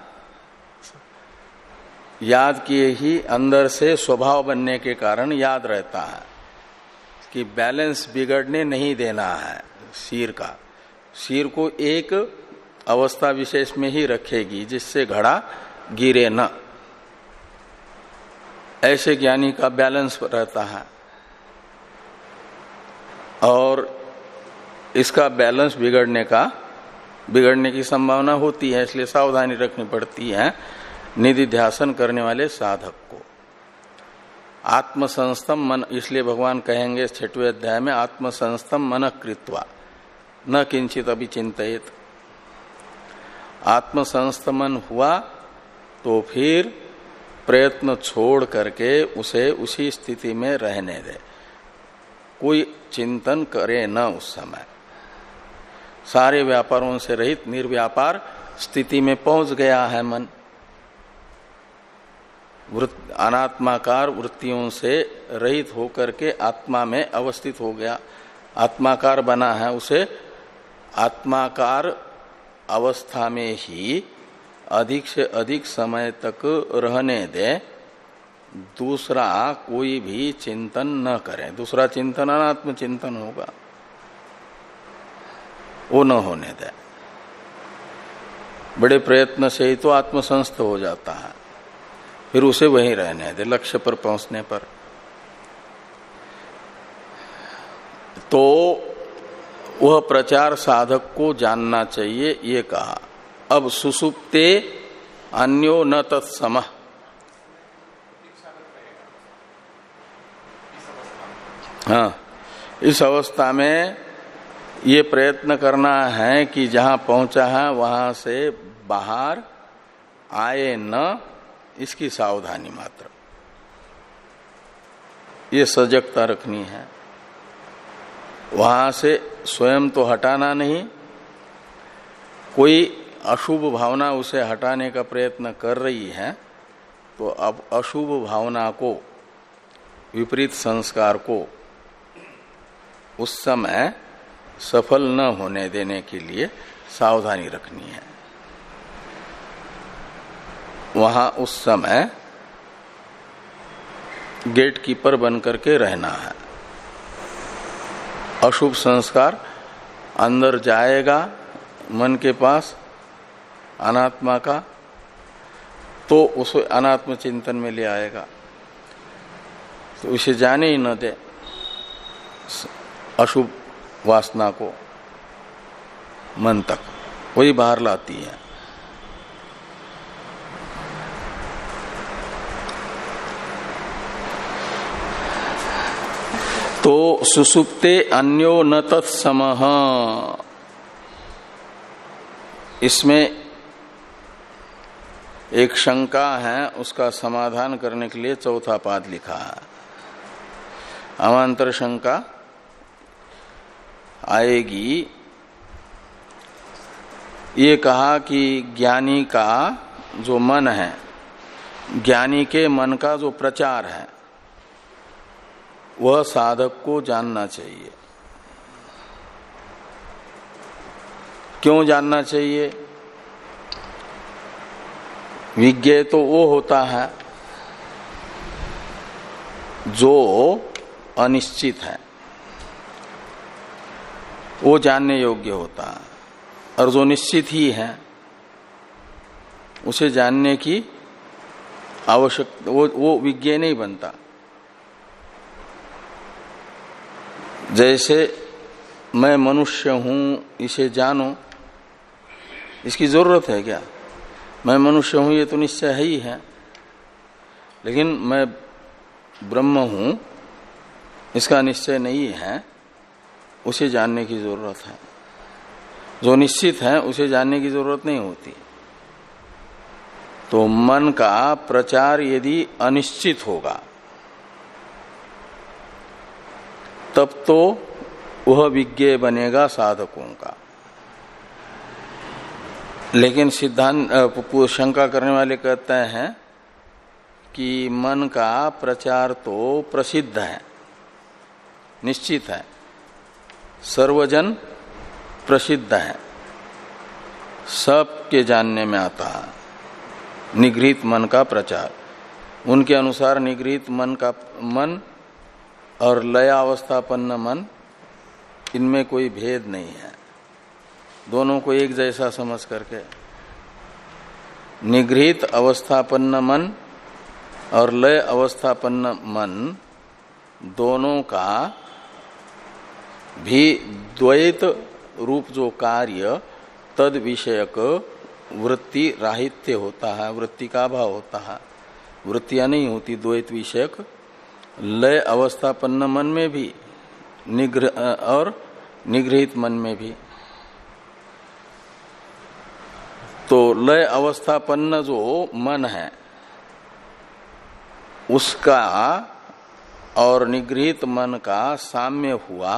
याद किए ही अंदर से स्वभाव बनने के कारण याद रहता है कि बैलेंस बिगड़ने नहीं देना है शीर का। शीर को एक अवस्था विशेष में ही रखेगी जिससे घड़ा गिरे न, ऐसे ज्ञानी का बैलेंस रहता है। और इसका बैलेंस बिगड़ने का बिगड़ने की संभावना होती है, इसलिए सावधानी रखनी पड़ती है निधिध्यासन करने वाले साधक को। आत्मसंस्तम मन, इसलिए भगवान कहेंगे छठवें अध्याय में आत्मसंस्तम मन कृत्वा न किंचित अभी चिंतित। आत्मसंस्तमन हुआ तो फिर प्रयत्न छोड़ करके उसे उसी स्थिति में रहने दे, कोई चिंतन करे न। उस समय सारे व्यापारों से रहित निर्व्यापार स्थिति में पहुंच गया है मन, वृत्त अनात्माकार वृत्तियों से रहित होकर के आत्मा में अवस्थित हो गया, आत्माकार बना है। उसे आत्माकार अवस्था में ही अधिक से अधिक समय तक रहने दे, दूसरा कोई भी चिंतन न करे। दूसरा चिंतन अनात्म चिंतन होगा, वो न होने दे। बड़े प्रयत्न से ही तो आत्मसंस्थ हो जाता है, फिर उसे वहीं रहने दे लक्ष्य पर पहुंचने पर। तो वह प्रचार साधक को जानना चाहिए, ये कहा। अब सुसुप्ते अन्यो न तत्समः, हाँ, इस अवस्था में ये प्रयत्न करना है कि जहां पहुंचा है वहां से बाहर आए न, इसकी सावधानी मात्र, ये सजगता रखनी है। वहां से स्वयं तो हटाना नहीं, कोई अशुभ भावना उसे हटाने का प्रयत्न कर रही है तो अब अशुभ भावना को, विपरीत संस्कार को उस समय सफल न होने देने के लिए सावधानी रखनी है। वहां उस समय गेट कीपर बन करके रहना है। अशुभ संस्कार अंदर जाएगा मन के पास अनात्मा का, तो उसे अनात्म चिंतन में ले आएगा, तो उसे जाने ही न दे अशुभ वासना को मन तक, वही बाहर लाती है। तो सुसुप्ते अन्यो न तत्समः, इसमें एक शंका है, उसका समाधान करने के लिए चौथा पाद लिखा है। अवांतर शंका आएगी। ये कहा कि ज्ञानी का जो मन है, ज्ञानी के मन का जो प्रचार है, वह साधक को जानना चाहिए। क्यों जानना चाहिए? विज्ञेय तो वो होता है जो अनिश्चित है, वो जानने योग्य होता है, और जो निश्चित ही है उसे जानने की आवश्यकता, वो वो विज्ञेय नहीं बनता। जैसे मैं मनुष्य हूं इसे जानो, इसकी जरूरत है क्या? मैं मनुष्य हूं ये तो निश्चय है ही है, लेकिन मैं ब्रह्म हूं इसका निश्चय नहीं है, उसे जानने की जरूरत है। जो निश्चित है उसे जानने की जरूरत नहीं होती। तो मन का प्रचार यदि अनिश्चित होगा तब तो वह विज्ञेय बनेगा साधकों का। लेकिन सिद्धांत शंका करने वाले कहते हैं कि मन का प्रचार तो प्रसिद्ध है, निश्चित है, सर्वजन प्रसिद्ध है, सबके जानने में आता है निगृहीत मन का प्रचार। उनके अनुसार निगृहीत मन का मन और लयावस्थापन्न मन, इनमें कोई भेद नहीं है, दोनों को एक जैसा समझ करके निगृहीत अवस्थापन्न मन और लय अवस्थापन्न मन दोनों का भी द्वैत रूप जो कार्य तद विषयक वृत्ति राहित्य होता है, वृत्ति का अभाव होता है, वृत्तियां नहीं होती द्वैत विषयक। लय अवस्थापन्न मन में भी निग्रह और निगृहीत मन में भी। तो लय अवस्थापन्न जो मन है उसका और निगृहीत मन का साम्य हुआ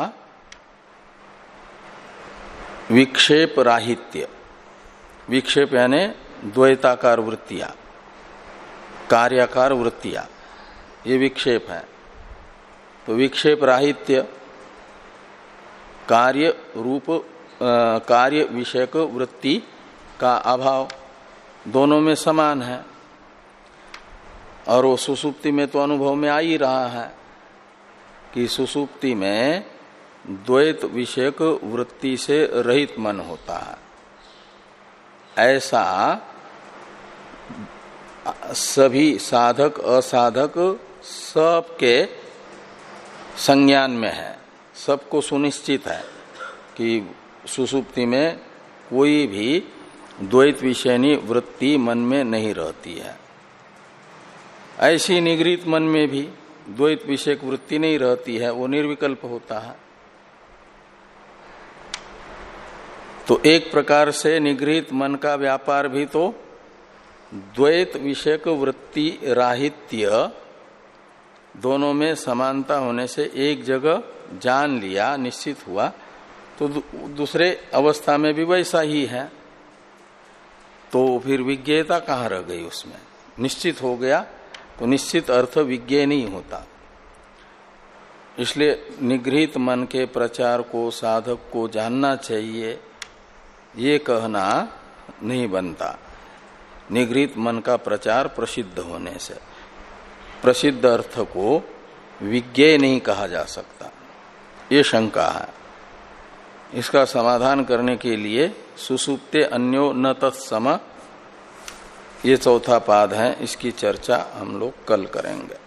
विक्षेप राहित्य। विक्षेप यानी द्वैताकार वृत्तियां, कार्याकार वृत्तियां, ये विक्षेप है। तो विक्षेप राहित्य कार्य रूप आ, कार्य विषयक वृत्ति का अभाव दोनों में समान है। और वो सुसुप्ति में तो अनुभव में आ ही रहा है कि सुसुप्ति में द्वैत विषयक वृत्ति से रहित मन होता है। ऐसा सभी साधक असाधक सबके संज्ञान में है, सबको सुनिश्चित है कि सुसुप्ति में कोई भी द्वैत विषयनी वृत्ति मन में नहीं रहती है। ऐसी निगृहीत मन में भी द्वैत विषयक वृत्ति नहीं रहती है, वो निर्विकल्प होता है। तो एक प्रकार से निगृहीत मन का व्यापार भी तो द्वैत विषयक वृत्ति राहित्य दोनों में समानता होने से एक जगह जान लिया, निश्चित हुआ, तो दूसरे अवस्था में भी वैसा ही है। तो फिर विज्ञेयता कहाँ रह गई उसमें? निश्चित हो गया तो निश्चित अर्थ विज्ञेय नहीं होता। इसलिए निगृहीत मन के प्रचार को साधक को जानना चाहिए, ये कहना नहीं बनता। निगृहीत मन का प्रचार प्रसिद्ध होने से प्रसिद्ध अर्थ को विज्ञेय नहीं कहा जा सकता, ये शंका है। इसका समाधान करने के लिए सुसुप्ते अन्यो न तत्सम, ये चौथा पाद है, इसकी चर्चा हम लोग कल करेंगे।